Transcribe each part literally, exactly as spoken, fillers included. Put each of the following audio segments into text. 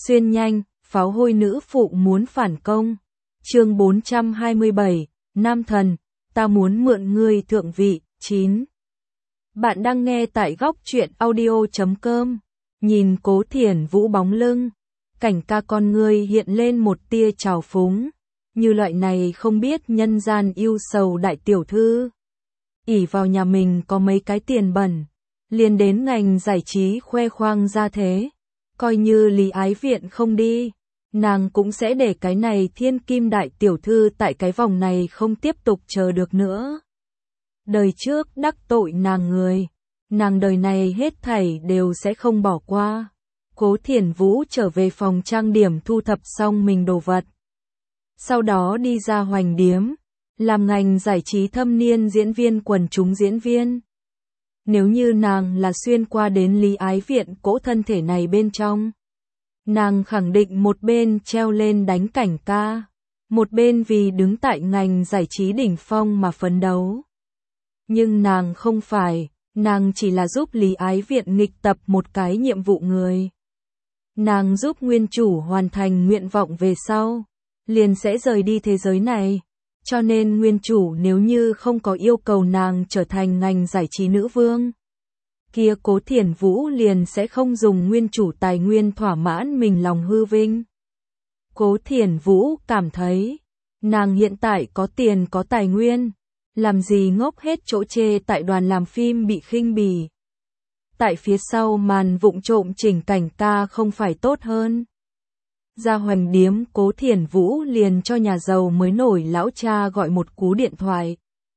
Xuyên nhanh, pháo hôi nữ phụ muốn phản công. Chương bốn trăm hai mươi bảy, Nam thần, ta muốn mượn ngươi thượng vị. chín. Bạn đang nghe tại góc truyện audio chấm com. Nhìn Cố Thiển Vũ bóng lưng, cảnh ca con ngươi hiện lên một tia trào phúng. Như loại này không biết nhân gian yêu sầu đại tiểu thư, ỷ vào nhà mình có mấy cái tiền bẩn, liền đến ngành giải trí khoe khoang ra thế. Coi như Lý Ái Viện không đi, nàng cũng sẽ để cái này thiên kim đại tiểu thư tại cái vòng này không tiếp tục chờ được nữa. Đời trước đắc tội nàng người, nàng đời này hết thảy đều sẽ không bỏ qua. Cố Thiển Vũ trở về phòng trang điểm thu thập xong mình đồ vật, sau đó đi ra Hoành Điếm, làm ngành giải trí thâm niên diễn viên quần chúng diễn viên. Nếu như nàng là xuyên qua đến Lý Ái Viện cỗ thân thể này bên trong, nàng khẳng định một bên treo lên đánh cảnh ca, một bên vì đứng tại ngành giải trí đỉnh phong mà phấn đấu. Nhưng nàng không phải, nàng chỉ là giúp Lý Ái Viện nghịch tập một cái nhiệm vụ người. Nàng giúp nguyên chủ hoàn thành nguyện vọng về sau, liền sẽ rời đi thế giới này. Cho nên nguyên chủ nếu như không có yêu cầu nàng trở thành ngành giải trí nữ vương, kia Cố Thiển Vũ liền sẽ không dùng nguyên chủ tài nguyên thỏa mãn mình lòng hư vinh. Cố Thiển Vũ cảm thấy, nàng hiện tại có tiền có tài nguyên, làm gì ngốc hết chỗ chê tại đoàn làm phim bị khinh bỉ. Tại phía sau màn vụng trộm chỉnh cảnh ca không phải tốt hơn. Ra Hoành Điếm, Cố Thiển Vũ liền cho nhà giàu mới nổi lão cha gọi một cú điện thoại.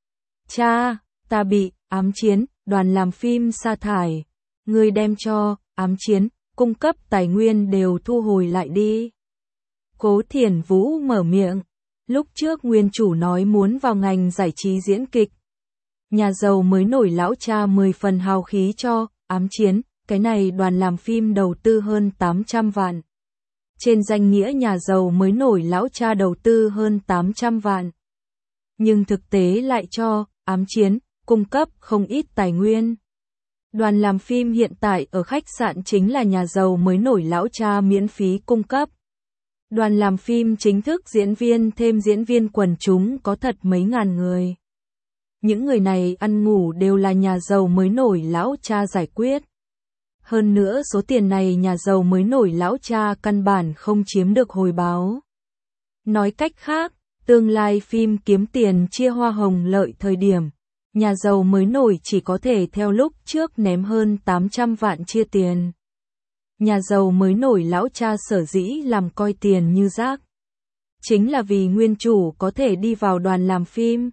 Cha, ta bị Ám Chiến, đoàn làm phim sa thải. Ngươi đem cho Ám Chiến cung cấp tài nguyên đều thu hồi lại đi. Cố Thiển Vũ mở miệng. Lúc trước nguyên chủ nói muốn vào ngành giải trí diễn kịch. Nhà giàu mới nổi lão cha mười phần hào khí cho Ám Chiến, cái này đoàn làm phim đầu tư hơn tám trăm vạn. Trên danh nghĩa nhà giàu mới nổi lão cha đầu tư hơn tám trăm vạn. Nhưng thực tế lại cho Ám Chiến cung cấp không ít tài nguyên. Đoàn làm phim hiện tại ở khách sạn chính là nhà giàu mới nổi lão cha miễn phí cung cấp. Đoàn làm phim chính thức diễn viên thêm diễn viên quần chúng có thật mấy ngàn người. Những người này ăn ngủ đều là nhà giàu mới nổi lão cha giải quyết. Hơn nữa số tiền này nhà giàu mới nổi lão cha căn bản không chiếm được hồi báo. Nói cách khác, tương lai phim kiếm tiền chia hoa hồng lợi thời điểm, nhà giàu mới nổi chỉ có thể theo lúc trước ném hơn tám trăm vạn chia tiền. Nhà giàu mới nổi lão cha sở dĩ làm coi tiền như rác, chính là vì nguyên chủ có thể đi vào đoàn làm phim.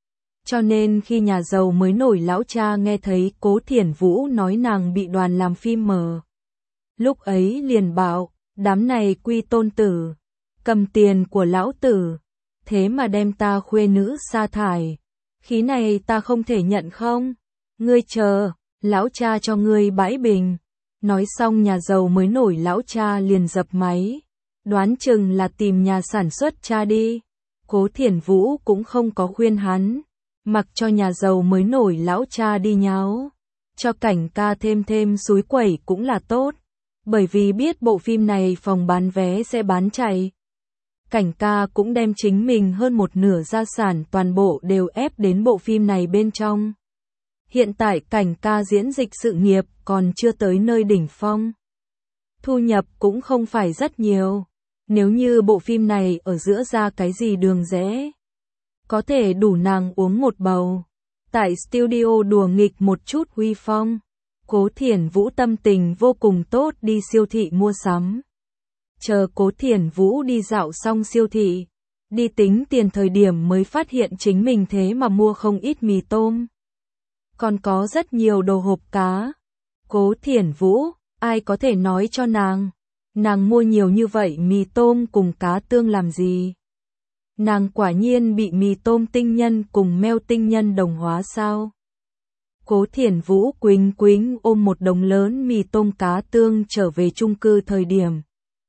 Cho nên khi nhà giàu mới nổi lão cha nghe thấy Cố Thiển Vũ nói nàng bị đoàn làm phim mờ, lúc ấy liền bảo, đám này quy tôn tử, cầm tiền của lão tử, thế mà đem ta khuê nữ sa thải, khí này ta không thể nhận không? Ngươi chờ, lão cha cho ngươi bãi bình. Nói xong nhà giàu mới nổi lão cha liền dập máy, đoán chừng là tìm nhà sản xuất cha đi. Cố Thiển Vũ cũng không có khuyên hắn, mặc cho nhà giàu mới nổi lão cha đi nháo, cho cảnh ca thêm thêm xúi quẩy cũng là tốt, bởi vì biết bộ phim này phòng bán vé sẽ bán chạy. Cảnh ca cũng đem chính mình hơn một nửa gia sản toàn bộ đều ép đến bộ phim này bên trong. Hiện tại cảnh ca diễn dịch sự nghiệp còn chưa tới nơi đỉnh phong. Thu nhập cũng không phải rất nhiều. Nếu như bộ phim này ở giữa ra cái gì đường rẽ, có thể đủ nàng uống một bầu. Tại studio đùa nghịch một chút huy phong. Cố Thiển Vũ tâm tình vô cùng tốt đi siêu thị mua sắm. Chờ Cố Thiển Vũ đi dạo xong siêu thị, đi tính tiền thời điểm mới phát hiện chính mình thế mà mua không ít mì tôm. Còn có rất nhiều đồ hộp cá. Cố Thiển Vũ, ai có thể nói cho nàng, nàng mua nhiều như vậy mì tôm cùng cá tương làm gì? Nàng quả nhiên bị mì tôm tinh nhân cùng meo tinh nhân đồng hóa sao? Cố Thiển Vũ quỳnh quính ôm một đống lớn mì tôm cá tương trở về chung cư thời điểm.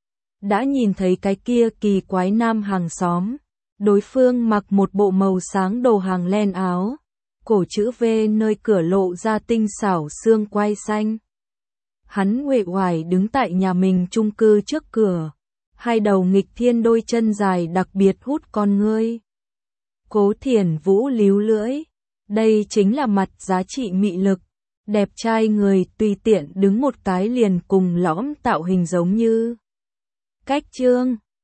Đã nhìn thấy cái kia kỳ quái nam hàng xóm. Đối phương mặc một bộ màu sáng đồ hàng len áo. Cổ chữ V nơi cửa lộ ra tinh xảo xương quai xanh. hắn uể oải đứng tại nhà mình chung cư trước cửa, hai đầu nghịch thiên đôi chân dài đặc biệt hút con ngươi. Cố Thiển Vũ líu lưỡi, đây chính là mặt giá trị mị lực, đẹp trai người tùy tiện đứng một cái liền cùng lõm tạo hình giống như. Cách chương